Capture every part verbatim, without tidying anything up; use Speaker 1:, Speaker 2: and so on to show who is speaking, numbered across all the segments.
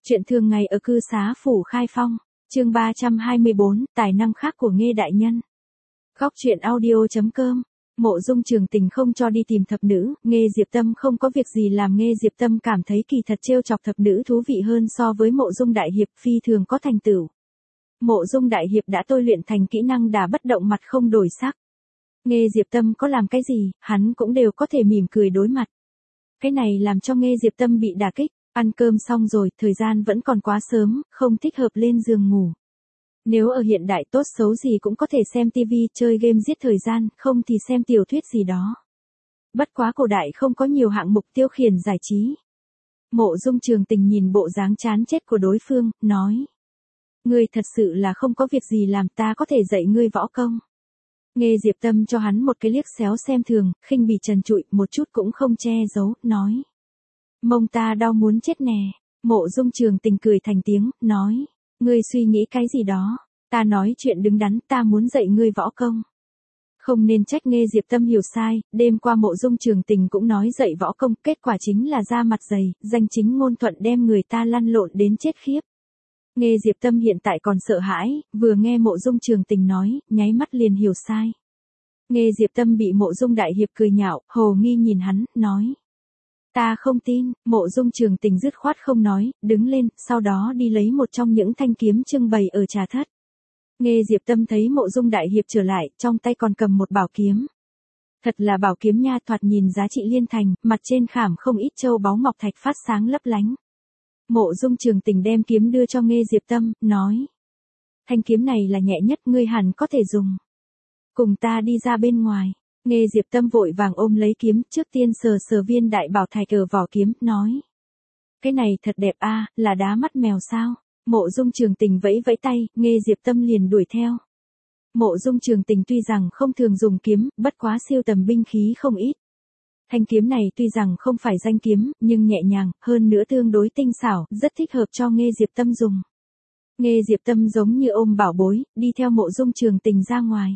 Speaker 1: Chuyện thường ngày ở cư xá phủ Khai Phong, chương ba trăm hai mươi bốn, tài năng khác của Nghê đại nhân. Góc truyện audio.com. Mộ Dung Trường Tình không cho đi tìm thập nữ, Nghê Diệp Tâm không có việc gì làm. Nghê Diệp Tâm cảm thấy kỳ thật trêu chọc thập nữ thú vị hơn so với Mộ Dung Đại Hiệp, phi thường có thành tựu. Mộ Dung Đại Hiệp đã tôi luyện thành kỹ năng đả bất động mặt không đổi sắc. Nghê Diệp Tâm có làm cái gì, hắn cũng đều có thể mỉm cười đối mặt. Cái này làm cho Nghê Diệp Tâm bị đả kích. Ăn cơm xong rồi, thời gian vẫn còn quá sớm, không thích hợp lên giường ngủ. Nếu ở hiện đại tốt xấu gì cũng có thể xem tivi, chơi game giết thời gian, không thì xem tiểu thuyết gì đó. Bất quá cổ đại không có nhiều hạng mục tiêu khiển giải trí. Mộ Dung Trường Tình nhìn bộ dáng chán chết của đối phương, nói. Ngươi thật sự là không có việc gì làm, ta có thể dạy ngươi võ công. Nghê Diệp Tâm cho hắn một cái liếc xéo xem thường, khinh bỉ trần trụi, một chút cũng không che giấu, nói. Mông ta đau muốn chết nè. Mộ Dung Trường Tình cười thành tiếng, nói. Ngươi suy nghĩ cái gì đó. Ta nói chuyện đứng đắn, ta muốn dạy ngươi võ công. Không nên trách Nghê Diệp Tâm hiểu sai, đêm qua Mộ Dung Trường Tình cũng nói dạy võ công, kết quả chính là ra mặt dày, danh chính ngôn thuận đem người ta lăn lộn đến chết khiếp. Nghê Diệp Tâm hiện tại còn sợ hãi, vừa nghe Mộ Dung Trường Tình nói, nháy mắt liền hiểu sai. Nghê Diệp Tâm bị Mộ Dung Đại Hiệp cười nhạo, hồ nghi nhìn hắn, nói. Ta không tin. Mộ Dung Trường Tình dứt khoát không nói, đứng lên, sau đó đi lấy một trong những thanh kiếm trưng bày ở trà thất. Nghê Diệp Tâm thấy Mộ Dung Đại Hiệp trở lại, trong tay còn cầm một bảo kiếm. Thật là bảo kiếm nha, thoạt nhìn giá trị liên thành, mặt trên khảm không ít châu báu ngọc thạch phát sáng lấp lánh. Mộ Dung Trường Tình đem kiếm đưa cho Nghê Diệp Tâm, nói. Thanh kiếm này là nhẹ nhất, ngươi hẳn có thể dùng. Cùng ta đi ra bên ngoài. Nghê Diệp Tâm vội vàng ôm lấy kiếm, trước tiên sờ sờ viên đại bảo thạch ở vỏ kiếm, nói. Cái này thật đẹp a, là đá mắt mèo sao? Mộ Dung Trường Tình vẫy vẫy tay, Nghê Diệp Tâm liền đuổi theo. Mộ Dung Trường Tình tuy rằng không thường dùng kiếm, bất quá siêu tầm binh khí không ít. Thanh kiếm này tuy rằng không phải danh kiếm, nhưng nhẹ nhàng, hơn nữa tương đối tinh xảo, rất thích hợp cho Nghê Diệp Tâm dùng. Nghê Diệp Tâm giống như ôm bảo bối, đi theo Mộ Dung Trường Tình ra ngoài.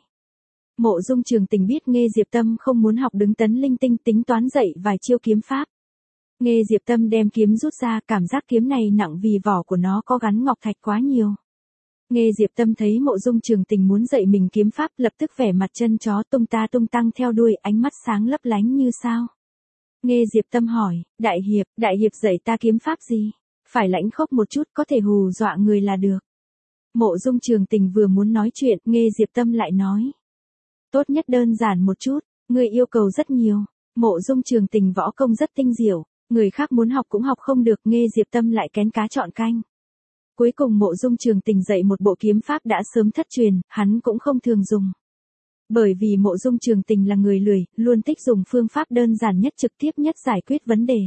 Speaker 1: Mộ Dung Trường Tình biết Nghê Diệp Tâm không muốn học đứng tấn linh tinh, tính toán dạy vài chiêu kiếm pháp. Nghê Diệp Tâm đem kiếm rút ra, cảm giác kiếm này nặng vì vỏ của nó có gắn ngọc thạch quá nhiều. Nghê Diệp Tâm thấy Mộ Dung Trường Tình muốn dạy mình kiếm pháp, lập tức vẻ mặt chân chó tung ta tung tăng theo đuôi, ánh mắt sáng lấp lánh như sao. Nghê Diệp Tâm hỏi, Đại Hiệp, Đại Hiệp dạy ta kiếm pháp gì? Phải lãnh khốc một chút, có thể hù dọa người là được. Mộ Dung Trường Tình vừa muốn nói chuyện, Nghê Diệp Tâm lại nói. Tốt nhất đơn giản một chút, người yêu cầu rất nhiều. Mộ Dung Trường Tình võ công rất tinh diệu, người khác muốn học cũng học không được, Nghê Diệp Tâm lại kén cá chọn canh. Cuối cùng Mộ Dung Trường Tình dạy một bộ kiếm pháp đã sớm thất truyền, hắn cũng không thường dùng. Bởi vì Mộ Dung Trường Tình là người lười, luôn thích dùng phương pháp đơn giản nhất, trực tiếp nhất giải quyết vấn đề.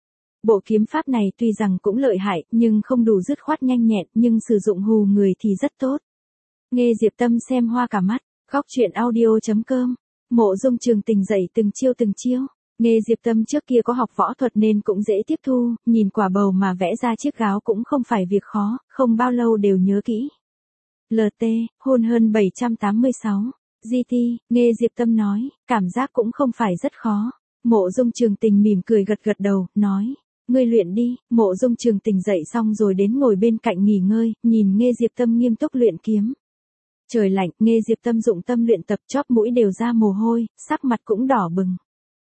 Speaker 1: Bộ kiếm pháp này tuy rằng cũng lợi hại, nhưng không đủ dứt khoát nhanh nhẹn, nhưng sử dụng hù người thì rất tốt. Nghê Diệp Tâm xem hoa cả mắt. Góc truyện audio.com. Mộ Dung Trường Tình dạy từng chiêu từng chiêu. Nghê Diệp Tâm trước kia có học võ thuật nên cũng dễ tiếp thu, nhìn quả bầu mà vẽ ra chiếc gáo cũng không phải việc khó, không bao lâu đều nhớ kỹ. lờ tê, hôn hơn bảy trăm tám mươi sáu. giê tê, Nghê Diệp Tâm nói, cảm giác cũng không phải rất khó. Mộ Dung Trường Tình mỉm cười gật gật đầu, nói. Ngươi luyện đi. Mộ Dung Trường Tình dạy xong rồi đến ngồi bên cạnh nghỉ ngơi, nhìn Nghê Diệp Tâm nghiêm túc luyện kiếm. Trời lạnh, Nghê Diệp Tâm dụng tâm luyện tập, chóp mũi đều ra mồ hôi, sắc mặt cũng đỏ bừng.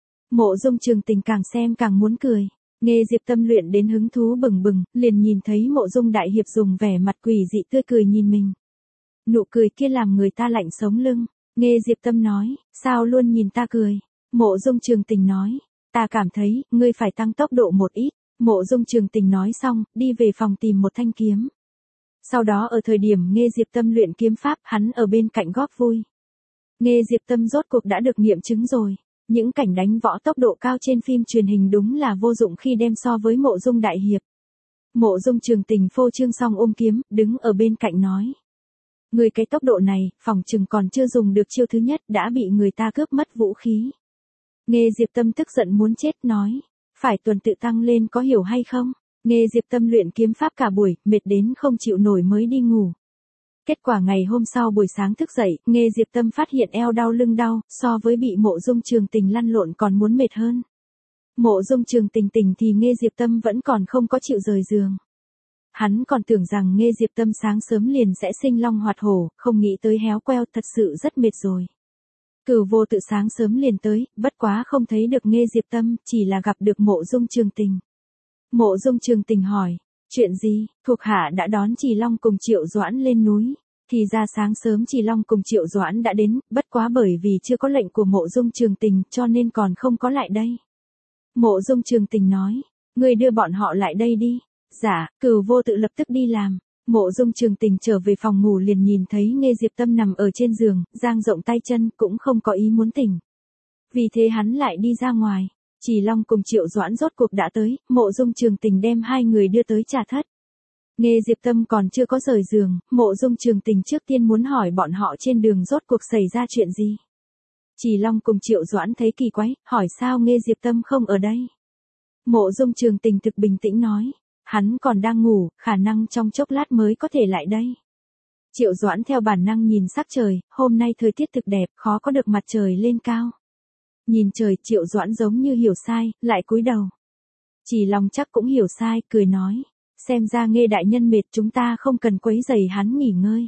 Speaker 1: Mộ Dung Trường Tình càng xem càng muốn cười. Nghê Diệp Tâm luyện đến hứng thú bừng bừng, liền nhìn thấy Mộ Dung Đại Hiệp dùng vẻ mặt quỷ dị tươi cười nhìn mình. Nụ cười kia làm người ta lạnh sống lưng. Nghê Diệp Tâm nói, sao luôn nhìn ta cười? Mộ Dung Trường Tình nói, ta cảm thấy, ngươi phải tăng tốc độ một ít. Mộ Dung Trường Tình nói xong, đi về phòng tìm một thanh kiếm. Sau đó ở thời điểm Nghê Diệp Tâm luyện kiếm pháp, hắn ở bên cạnh góp vui. Nghê Diệp Tâm rốt cuộc đã được nghiệm chứng rồi. Những cảnh đánh võ tốc độ cao trên phim truyền hình đúng là vô dụng khi đem so với Mộ Dung Đại Hiệp. Mộ Dung Trường Tình phô trương xong ôm kiếm, đứng ở bên cạnh nói. Người cái tốc độ này, phòng chừng còn chưa dùng được chiêu thứ nhất đã bị người ta cướp mất vũ khí. Nghê Diệp Tâm tức giận muốn chết nói. Phải tuần tự tăng lên có hiểu hay không? Nghê Diệp Tâm luyện kiếm pháp cả buổi, mệt đến không chịu nổi mới đi ngủ. Kết quả ngày hôm sau buổi sáng thức dậy, Nghê Diệp Tâm phát hiện eo đau lưng đau, so với bị Mộ Dung Trường Tình lăn lộn còn muốn mệt hơn. Mộ Dung Trường Tình tỉnh thì Nghê Diệp Tâm vẫn còn không có chịu rời giường. Hắn còn tưởng rằng Nghê Diệp Tâm sáng sớm liền sẽ sinh long hoạt hổ, không nghĩ tới héo queo, thật sự rất mệt rồi. Cửu Vô Tự sáng sớm liền tới, bất quá không thấy được Nghê Diệp Tâm, chỉ là gặp được Mộ Dung Trường Tình. Mộ Dung Trường Tình hỏi, chuyện gì? Thuộc hạ đã đón Trì Long cùng Triệu Doãn lên núi. Thì ra sáng sớm Trì Long cùng Triệu Doãn đã đến, bất quá bởi vì chưa có lệnh của Mộ Dung Trường Tình cho nên còn không có lại đây. Mộ Dung Trường Tình nói, ngươi đưa bọn họ lại đây đi. Dạ, Cửu Vô Tự lập tức đi làm. Mộ Dung Trường Tình trở về phòng ngủ liền nhìn thấy Nghê Diệp Tâm nằm ở trên giường, dang rộng tay chân, cũng không có ý muốn tỉnh. Vì thế hắn lại đi ra ngoài. Trì Long cùng Triệu Doãn rốt cuộc đã tới, Mộ Dung Trường Tình đem hai người đưa tới trà thất. Nghê Diệp Tâm còn chưa có rời giường, Mộ Dung Trường Tình trước tiên muốn hỏi bọn họ trên đường rốt cuộc xảy ra chuyện gì. Trì Long cùng Triệu Doãn thấy kỳ quái, hỏi sao Nghê Diệp Tâm không ở đây. Mộ Dung Trường Tình thực bình tĩnh nói, hắn còn đang ngủ, khả năng trong chốc lát mới có thể lại đây. Triệu Doãn theo bản năng nhìn sắc trời, hôm nay thời tiết thực đẹp, khó có được mặt trời lên cao. Nhìn trời, Triệu Doãn giống như hiểu sai, lại cúi đầu. Trì Long chắc cũng hiểu sai, cười nói, xem ra Nghê đại nhân mệt, chúng ta không cần quấy rầy hắn nghỉ ngơi.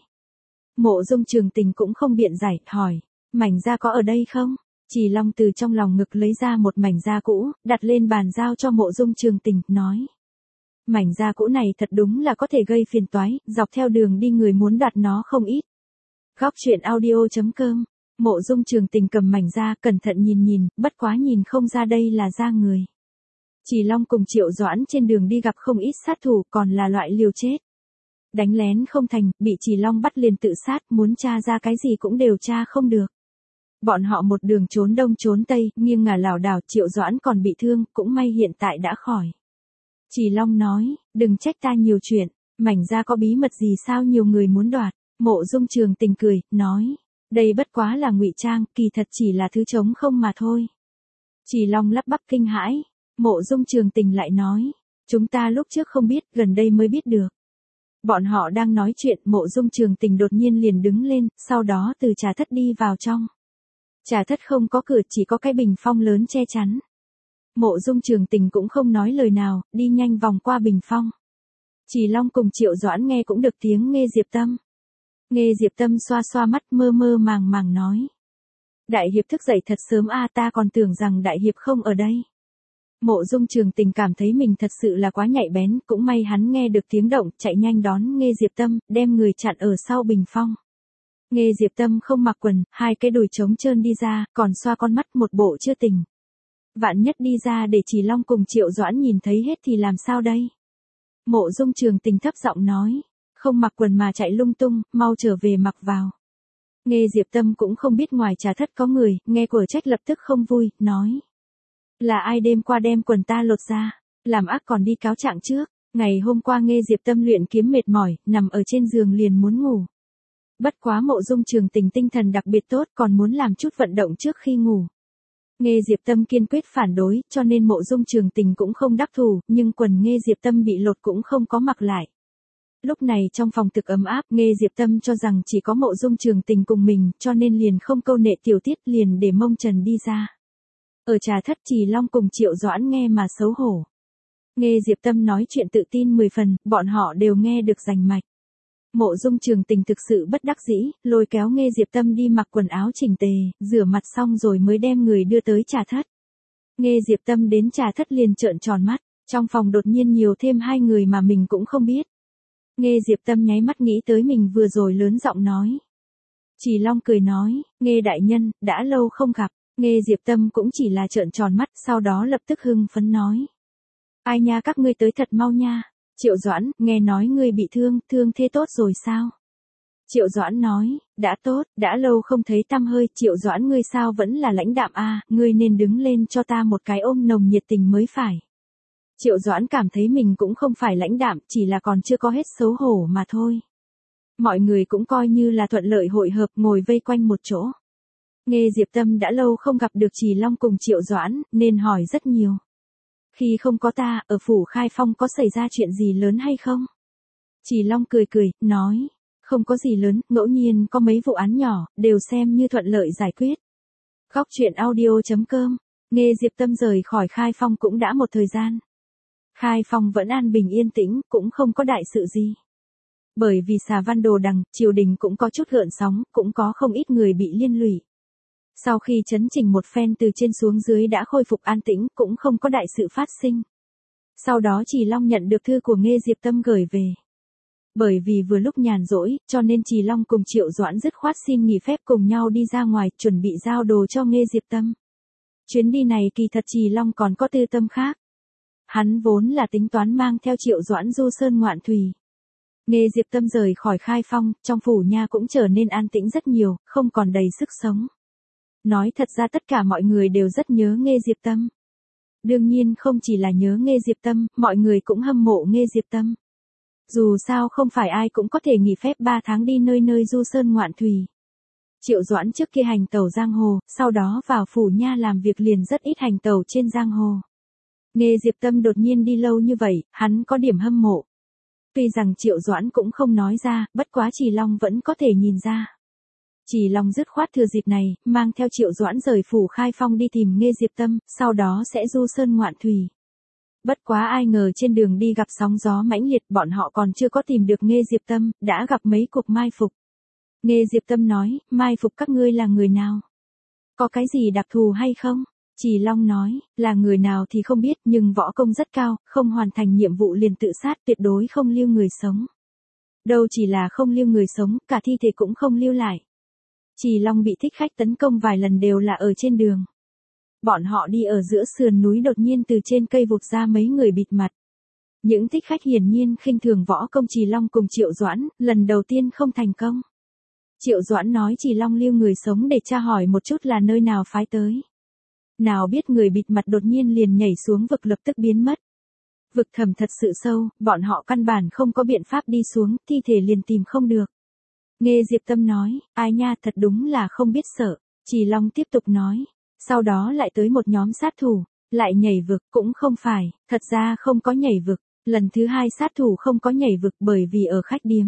Speaker 1: Mộ Dung Trường Tình cũng không biện giải, hỏi, mảnh da có ở đây không? Trì Long từ trong lòng ngực lấy ra một mảnh da cũ, đặt lên bàn giao cho Mộ Dung Trường Tình, nói. Mảnh da cũ này thật đúng là có thể gây phiền toái, dọc theo đường đi người muốn đoạt nó không ít. Góc truyện audio chấm com. Mộ Dung Trường Tình cầm mảnh da, cẩn thận nhìn nhìn, bất quá nhìn không ra đây là da người. Trì Long cùng Triệu Doãn trên đường đi gặp không ít sát thủ, còn là loại liều chết. Đánh lén không thành, bị Trì Long bắt liền tự sát, muốn tra ra cái gì cũng đều tra không được. Bọn họ một đường trốn đông trốn tây, nghiêng ngả lảo đảo, Triệu Doãn còn bị thương, cũng may hiện tại đã khỏi. Trì Long nói, đừng trách ta nhiều chuyện, mảnh da có bí mật gì sao nhiều người muốn đoạt. Mộ Dung Trường Tình cười, nói, đây bất quá là ngụy trang, kỳ thật chỉ là thứ trống không mà thôi. Trì Long lắp bắp kinh hãi. Mộ Dung Trường Tình lại nói, chúng ta lúc trước không biết, gần đây mới biết được. Bọn họ đang nói chuyện, Mộ Dung Trường Tình đột nhiên liền đứng lên, sau đó từ trà thất đi vào trong. Trà thất không có cửa, chỉ có cái bình phong lớn che chắn. Mộ Dung Trường Tình cũng không nói lời nào, đi nhanh vòng qua bình phong. Trì Long cùng Triệu Doãn nghe cũng được tiếng Nghê Diệp Tâm. Nghê Diệp Tâm xoa xoa mắt, mơ mơ màng màng nói. Đại hiệp thức dậy thật sớm a, ta còn tưởng rằng đại hiệp không ở đây. Mộ Dung Trường Tình cảm thấy mình thật sự là quá nhạy bén, cũng may hắn nghe được tiếng động, chạy nhanh đón Nghê Diệp Tâm, đem người chặn ở sau bình phong. Nghê Diệp Tâm không mặc quần, hai cái đùi trống trơn đi ra, còn xoa con mắt, một bộ chưa tỉnh. Vạn nhất đi ra để Trì Long cùng Triệu Doãn nhìn thấy hết thì làm sao đây? Mộ Dung Trường Tình thấp giọng nói, không mặc quần mà chạy lung tung, mau trở về mặc vào. Nghê Diệp Tâm cũng không biết ngoài trà thất có người, nghe Của Trách lập tức không vui, nói. Là ai đêm qua đem quần ta lột ra, làm ác còn đi cáo trạng trước. Ngày hôm qua Nghê Diệp Tâm luyện kiếm mệt mỏi, nằm ở trên giường liền muốn ngủ. Bất quá Mộ Dung Trường Tình tinh thần đặc biệt tốt, còn muốn làm chút vận động trước khi ngủ. Nghê Diệp Tâm kiên quyết phản đối, cho nên Mộ Dung Trường Tình cũng không đắc thủ, nhưng quần Nghê Diệp Tâm bị lột cũng không có mặc lại. Lúc này trong phòng thực ấm áp, Nghê Diệp Tâm cho rằng chỉ có Mộ Dung Trường Tình cùng mình, cho nên liền không câu nệ tiểu tiết, liền để mông trần đi ra. Ở trà thất, Trì Long cùng Triệu Doãn nghe mà xấu hổ. Nghê Diệp Tâm nói chuyện tự tin mười phần, bọn họ đều nghe được rành mạch. Mộ Dung Trường Tình thực sự bất đắc dĩ, lôi kéo Nghê Diệp Tâm đi mặc quần áo chỉnh tề, rửa mặt xong rồi mới đem người đưa tới trà thất. Nghê Diệp Tâm đến trà thất liền trợn tròn mắt, trong phòng đột nhiên nhiều thêm hai người mà mình cũng không biết. Nghê Diệp Tâm nháy mắt nghĩ tới mình vừa rồi lớn giọng nói. Trì Long cười nói, Nghê đại nhân, đã lâu không gặp. Nghê Diệp Tâm cũng chỉ là trợn tròn mắt, sau đó lập tức hưng phấn nói. Ai nha, các ngươi tới thật mau nha. Triệu Doãn, nghe nói ngươi bị thương, thương thế tốt rồi sao? Triệu Doãn nói, đã tốt, đã lâu không thấy tăm hơi. Triệu Doãn, ngươi sao vẫn là lãnh đạm a, ngươi nên đứng lên cho ta một cái ôm nồng nhiệt tình mới phải. Triệu Doãn cảm thấy mình cũng không phải lãnh đạm, chỉ là còn chưa có hết xấu hổ mà thôi. Mọi người cũng coi như là thuận lợi hội hợp, ngồi vây quanh một chỗ. Nghê Diệp Tâm đã lâu không gặp được Trì Long cùng Triệu Doãn, nên hỏi rất nhiều. Khi không có ta, ở phủ Khai Phong có xảy ra chuyện gì lớn hay không? Trì Long cười cười, nói, không có gì lớn, ngẫu nhiên có mấy vụ án nhỏ, đều xem như thuận lợi giải quyết. Góc truyện audio chấm com. Nghê Diệp Tâm rời khỏi Khai Phong cũng đã một thời gian. Khai Phong vẫn an bình yên tĩnh, cũng không có đại sự gì. Bởi vì xà văn đồ đằng, triều đình cũng có chút gợn sóng, cũng có không ít người bị liên lụy. Sau khi chấn chỉnh một phen từ trên xuống dưới đã khôi phục an tĩnh, cũng không có đại sự phát sinh. Sau đó Trì Long nhận được thư của Nghê Diệp Tâm gửi về. Bởi vì vừa lúc nhàn rỗi, cho nên Trì Long cùng Triệu Doãn dứt khoát xin nghỉ phép cùng nhau đi ra ngoài, chuẩn bị giao đồ cho Nghê Diệp Tâm. Chuyến đi này kỳ thật Trì Long còn có tư tâm khác. Hắn vốn là tính toán mang theo Triệu Doãn du sơn ngoạn thủy. Nghê Diệp Tâm rời khỏi Khai Phong, trong phủ nha cũng trở nên an tĩnh rất nhiều, không còn đầy sức sống. Nói thật ra tất cả mọi người đều rất nhớ Nghê Diệp Tâm. Đương nhiên không chỉ là nhớ Nghê Diệp Tâm, mọi người cũng hâm mộ Nghê Diệp Tâm. Dù sao không phải ai cũng có thể nghỉ phép ba tháng đi nơi nơi du sơn ngoạn thủy. Triệu Doãn trước kia hành tẩu giang hồ, sau đó vào phủ nha làm việc liền rất ít hành tẩu trên giang hồ. Nghê Diệp Tâm đột nhiên đi lâu như vậy, hắn có điểm hâm mộ. Tuy rằng Triệu Doãn cũng không nói ra, bất quá Trì Long vẫn có thể nhìn ra. Trì Long dứt khoát thừa dịp này, mang theo Triệu Doãn rời phủ Khai Phong đi tìm Nghê Diệp Tâm, sau đó sẽ du sơn ngoạn thủy. Bất quá ai ngờ trên đường đi gặp sóng gió mãnh liệt, bọn họ còn chưa có tìm được Nghê Diệp Tâm, đã gặp mấy cuộc mai phục. Nghê Diệp Tâm nói, mai phục các ngươi là người nào? Có cái gì đặc thù hay không? Trì Long nói, là người nào thì không biết, nhưng võ công rất cao, không hoàn thành nhiệm vụ liền tự sát, tuyệt đối không lưu người sống. Đâu chỉ là không lưu người sống, cả thi thể cũng không lưu lại. Trì Long bị thích khách tấn công vài lần đều là ở trên đường. Bọn họ đi ở giữa sườn núi, đột nhiên từ trên cây vụt ra mấy người bịt mặt. Những thích khách hiển nhiên khinh thường võ công Trì Long cùng Triệu Doãn, lần đầu tiên không thành công. Triệu Doãn nói Trì Long lưu người sống để tra hỏi một chút là nơi nào phái tới. Nào biết người bịt mặt đột nhiên liền nhảy xuống vực lập tức biến mất. Vực thẳm thật sự sâu, bọn họ căn bản không có biện pháp đi xuống, thi thể liền tìm không được. Nghê Diệp Tâm nói, ai nha, thật đúng là không biết sợ. Trì Long tiếp tục nói, sau đó lại tới một nhóm sát thủ, lại nhảy vực, cũng không phải, thật ra không có nhảy vực. Lần thứ hai sát thủ không có nhảy vực bởi vì ở khách điếm.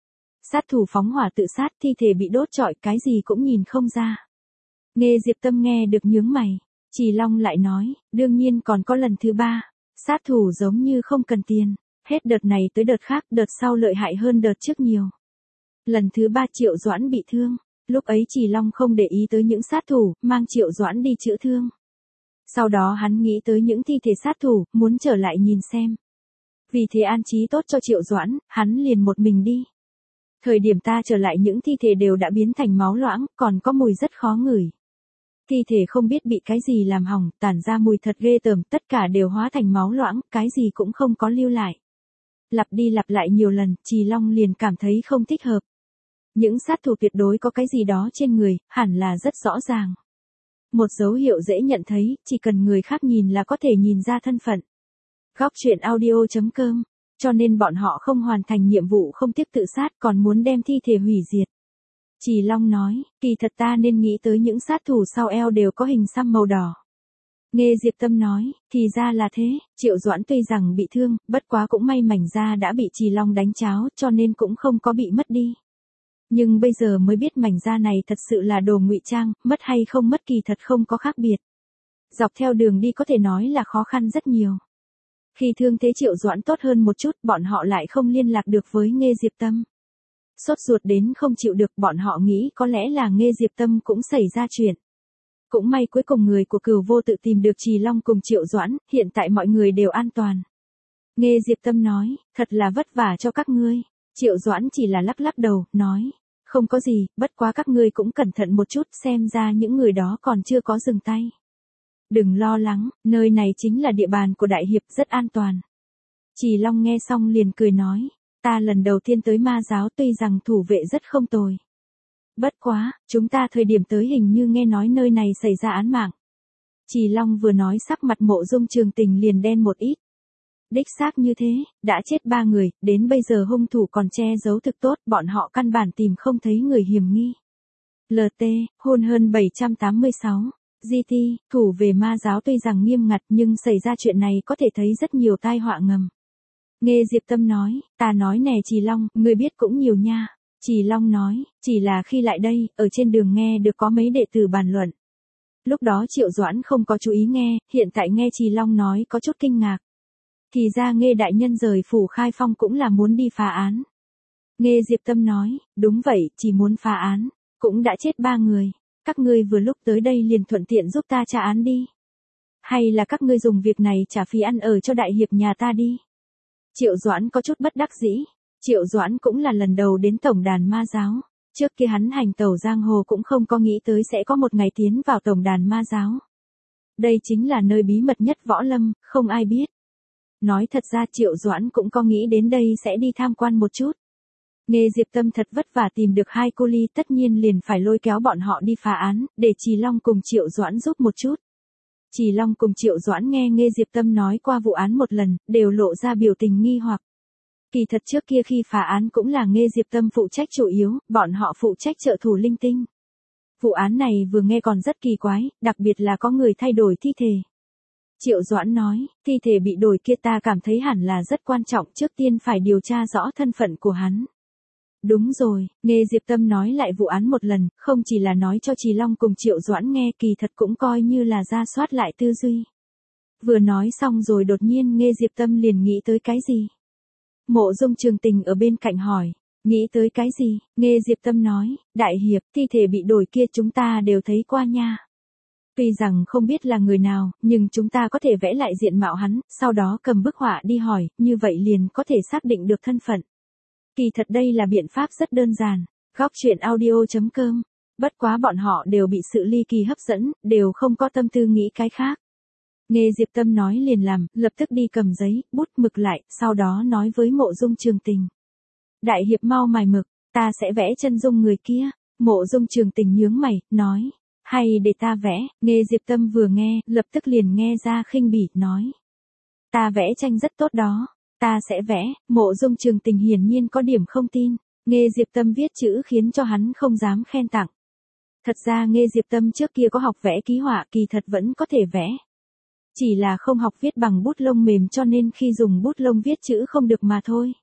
Speaker 1: Sát thủ phóng hỏa tự sát, thi thể bị đốt trọi, cái gì cũng nhìn không ra. Nghê Diệp Tâm nghe được nhướng mày. Trì Long lại nói, đương nhiên còn có lần thứ ba. Sát thủ giống như không cần tiền. Hết đợt này tới đợt khác, đợt sau lợi hại hơn đợt trước nhiều. Lần thứ ba Triệu Doãn bị thương. Lúc ấy Trì Long không để ý tới những sát thủ, mang Triệu Doãn đi chữa thương. Sau đó hắn nghĩ tới những thi thể sát thủ, muốn trở lại nhìn xem. Vì thế an trí tốt cho Triệu Doãn, hắn liền một mình đi. Thời điểm ta trở lại những thi thể đều đã biến thành máu loãng, còn có mùi rất khó ngửi. Thi thể không biết bị cái gì làm hỏng, tản ra mùi thật ghê tởm, tất cả đều hóa thành máu loãng, cái gì cũng không có lưu lại. Lặp đi lặp lại nhiều lần, Trì Long liền cảm thấy không thích hợp. Những sát thủ tuyệt đối có cái gì đó trên người, hẳn là rất rõ ràng. Một dấu hiệu dễ nhận thấy, chỉ cần người khác nhìn là có thể nhìn ra thân phận. Góc truyện audio chấm com, cho nên bọn họ không hoàn thành nhiệm vụ không tiếp tự sát còn muốn đem thi thể hủy diệt. Trì Long nói, kỳ thật ta nên nghĩ tới những sát thủ sau eo đều có hình xăm màu đỏ. Nghê Diệp Tâm nói, thì ra là thế, Triệu Doãn tuy rằng bị thương, bất quá cũng may mảnh da đã bị Trì Long đánh cháo cho nên cũng không có bị mất đi. Nhưng bây giờ mới biết mảnh da này thật sự là đồ ngụy trang, mất hay không mất kỳ thật không có khác biệt. Dọc theo đường đi có thể nói là khó khăn rất nhiều. Khi thương thế Triệu Doãn tốt hơn một chút, bọn họ lại không liên lạc được với Nghê Diệp Tâm. Sốt ruột đến không chịu được, bọn họ nghĩ có lẽ là Nghê Diệp Tâm cũng xảy ra chuyện. Cũng may cuối cùng người của Cửu Vô tự tìm được Trì Long cùng Triệu Doãn, hiện tại mọi người đều an toàn. Nghê Diệp Tâm nói, thật là vất vả cho các ngươi. Triệu Doãn chỉ là lắc lắc đầu, nói, không có gì, bất quá các ngươi cũng cẩn thận một chút, xem ra những người đó còn chưa có dừng tay. Đừng lo lắng, nơi này chính là địa bàn của Đại Hiệp, rất an toàn. Trì Long nghe xong liền cười nói, ta lần đầu tiên tới ma giáo tuy rằng thủ vệ rất không tồi. Bất quá, chúng ta thời điểm tới hình như nghe nói nơi này xảy ra án mạng. Trì Long vừa nói sắc mặt Mộ Dung Trường Tình liền đen một ít. Đích xác như thế, đã chết ba người, đến bây giờ hung thủ còn che giấu thực tốt, bọn họ căn bản tìm không thấy người hiểm nghi. lờ tê, hôn hơn bảy trăm tám mươi sáu. giê tê, thủ về ma giáo tuy rằng nghiêm ngặt nhưng xảy ra chuyện này có thể thấy rất nhiều tai họa ngầm. Nghê Diệp Tâm nói, ta nói nè Trì Long, ngươi biết cũng nhiều nha. Trì Long nói, chỉ là khi lại đây, ở trên đường nghe được có mấy đệ tử bàn luận. Lúc đó Triệu Doãn không có chú ý nghe, hiện tại nghe Trì Long nói có chút kinh ngạc. Thì ra Nghê đại nhân rời phủ Khai Phong cũng là muốn đi phá án. Nghê Diệp Tâm nói, đúng vậy, chỉ muốn phá án, cũng đã chết ba người. Các ngươi vừa lúc tới đây liền thuận tiện giúp ta tra án đi. Hay là các ngươi dùng việc này trả phí ăn ở cho đại hiệp nhà ta đi. Triệu Doãn có chút bất đắc dĩ. Triệu Doãn cũng là lần đầu đến tổng đàn ma giáo. Trước kia hắn hành tẩu giang hồ cũng không có nghĩ tới sẽ có một ngày tiến vào tổng đàn ma giáo. Đây chính là nơi bí mật nhất võ lâm, không ai biết. Nói thật ra Triệu Doãn cũng có nghĩ đến đây sẽ đi tham quan một chút. Nghê Diệp Tâm thật vất vả tìm được hai cô ly, tất nhiên liền phải lôi kéo bọn họ đi phá án, để Trì Long cùng Triệu Doãn giúp một chút. Trì Long cùng Triệu Doãn nghe Nghê Diệp Tâm nói qua vụ án một lần, đều lộ ra biểu tình nghi hoặc. Kỳ thật trước kia khi phá án cũng là Nghê Diệp Tâm phụ trách chủ yếu, bọn họ phụ trách trợ thủ linh tinh. Vụ án này vừa nghe còn rất kỳ quái, đặc biệt là có người thay đổi thi thể. Triệu Doãn nói, thi thể bị đổi kia ta cảm thấy hẳn là rất quan trọng, trước tiên phải điều tra rõ thân phận của hắn. Đúng rồi, Nghê Diệp Tâm nói lại vụ án một lần, không chỉ là nói cho Trì Long cùng Triệu Doãn nghe, kỳ thật cũng coi như là ra soát lại tư duy. Vừa nói xong rồi đột nhiên Nghê Diệp Tâm liền nghĩ tới cái gì? Mộ Dung Trường Tình ở bên cạnh hỏi, nghĩ tới cái gì? Nghê Diệp Tâm nói, đại hiệp, thi thể bị đổi kia chúng ta đều thấy qua nha. Tuy rằng không biết là người nào, nhưng chúng ta có thể vẽ lại diện mạo hắn, sau đó cầm bức họa đi hỏi, như vậy liền có thể xác định được thân phận. Kỳ thật đây là biện pháp rất đơn giản. Góc truyện audio chấm com. Bất quá bọn họ đều bị sự ly kỳ hấp dẫn, đều không có tâm tư nghĩ cái khác. Nghê Diệp Tâm nói liền làm, lập tức đi cầm giấy, bút mực lại, sau đó nói với Mộ Dung Trường Tình. Đại hiệp mau mài mực, ta sẽ vẽ chân dung người kia. Mộ Dung Trường Tình nhướng mày, nói. Hay để ta vẽ. Nghê Diệp Tâm vừa nghe, lập tức liền nghe ra khinh bỉ, nói. Ta vẽ tranh rất tốt đó. Ta sẽ vẽ. Mộ Dung Trường Tình hiển nhiên có điểm không tin. Nghê Diệp Tâm viết chữ khiến cho hắn không dám khen tặng. Thật ra Nghê Diệp Tâm trước kia có học vẽ ký họa, kỳ thật vẫn có thể vẽ. Chỉ là không học viết bằng bút lông mềm cho nên khi dùng bút lông viết chữ không được mà thôi.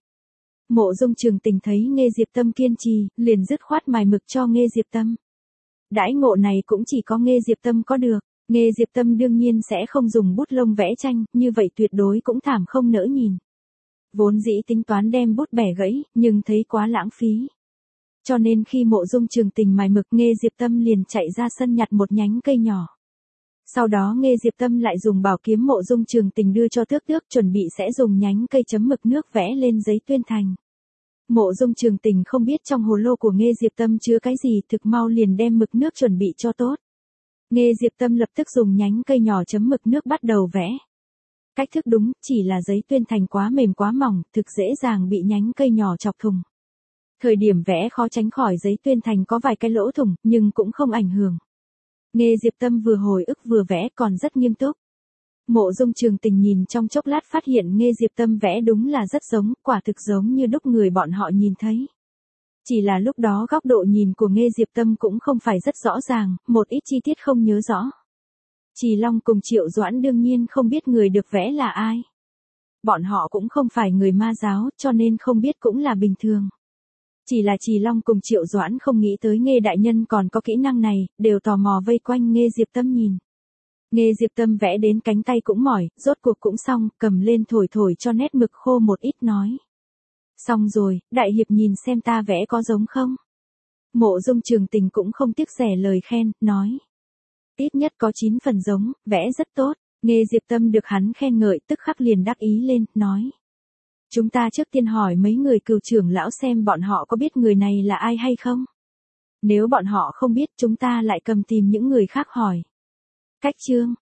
Speaker 1: Mộ Dung Trường Tình thấy Nghê Diệp Tâm kiên trì, liền dứt khoát mài mực cho Nghê Diệp Tâm. Đãi ngộ này cũng chỉ có Nghê Diệp Tâm có được. Nghê Diệp Tâm đương nhiên sẽ không dùng bút lông vẽ tranh, như vậy tuyệt đối cũng thảm không nỡ nhìn. Vốn dĩ tính toán đem bút bẻ gãy, nhưng thấy quá lãng phí. Cho nên khi Mộ Dung Trường Tình mài mực, Nghê Diệp Tâm liền chạy ra sân nhặt một nhánh cây nhỏ. Sau đó Nghê Diệp Tâm lại dùng bảo kiếm Mộ Dung Trường Tình đưa cho Tước Tước, chuẩn bị sẽ dùng nhánh cây chấm mực nước vẽ lên giấy tuyên thành. Mộ Dung Trường Tình không biết trong hồ lô của Nghê Diệp Tâm chứa cái gì, thực mau liền đem mực nước chuẩn bị cho tốt. Nghê Diệp Tâm lập tức dùng nhánh cây nhỏ chấm mực nước bắt đầu vẽ. Cách thức đúng, chỉ là giấy tuyên thành quá mềm quá mỏng, thực dễ dàng bị nhánh cây nhỏ chọc thủng. Thời điểm vẽ khó tránh khỏi giấy tuyên thành có vài cái lỗ thủng, nhưng cũng không ảnh hưởng. Nghê Diệp Tâm vừa hồi ức vừa vẽ còn rất nghiêm túc. Mộ Dung Trường Tình nhìn trong chốc lát phát hiện Nghê Diệp Tâm vẽ đúng là rất giống, quả thực giống như đúc người bọn họ nhìn thấy. Chỉ là lúc đó góc độ nhìn của Nghê Diệp Tâm cũng không phải rất rõ ràng, một ít chi tiết không nhớ rõ. Trì Long cùng Triệu Doãn đương nhiên không biết người được vẽ là ai. Bọn họ cũng không phải người ma giáo, cho nên không biết cũng là bình thường. Chỉ là Trì Long cùng Triệu Doãn không nghĩ tới Nghê đại nhân còn có kỹ năng này, đều tò mò vây quanh Nghê Diệp Tâm nhìn. Nghê Diệp Tâm vẽ đến cánh tay cũng mỏi, rốt cuộc cũng xong, cầm lên thổi thổi cho nét mực khô một ít nói. Xong rồi, đại hiệp nhìn xem ta vẽ có giống không? Mộ Dung Trường Tình cũng không tiếc rẻ lời khen, nói. Ít nhất có chín phần giống, vẽ rất tốt. Nghê Diệp Tâm được hắn khen ngợi tức khắc liền đắc ý lên, nói. Chúng ta trước tiên hỏi mấy người cừu trưởng lão xem bọn họ có biết người này là ai hay không? Nếu bọn họ không biết chúng ta lại cầm tìm những người khác hỏi. Cách chương,